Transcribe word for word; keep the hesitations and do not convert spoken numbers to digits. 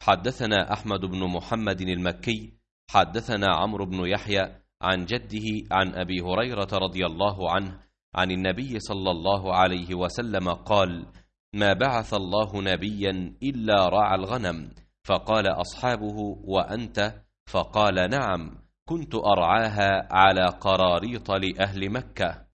حدثنا أحمد بن محمد المكي حدثنا عمرو بن يحيى عن جده عن أبي هريرة رضي الله عنه عن النبي صلى الله عليه وسلم قال: ما بعث الله نبيا إلا رعى الغنم. فقال أصحابه: وأنت؟ فقال: نعم، كنت أرعاها على قراريط لأهل مكة.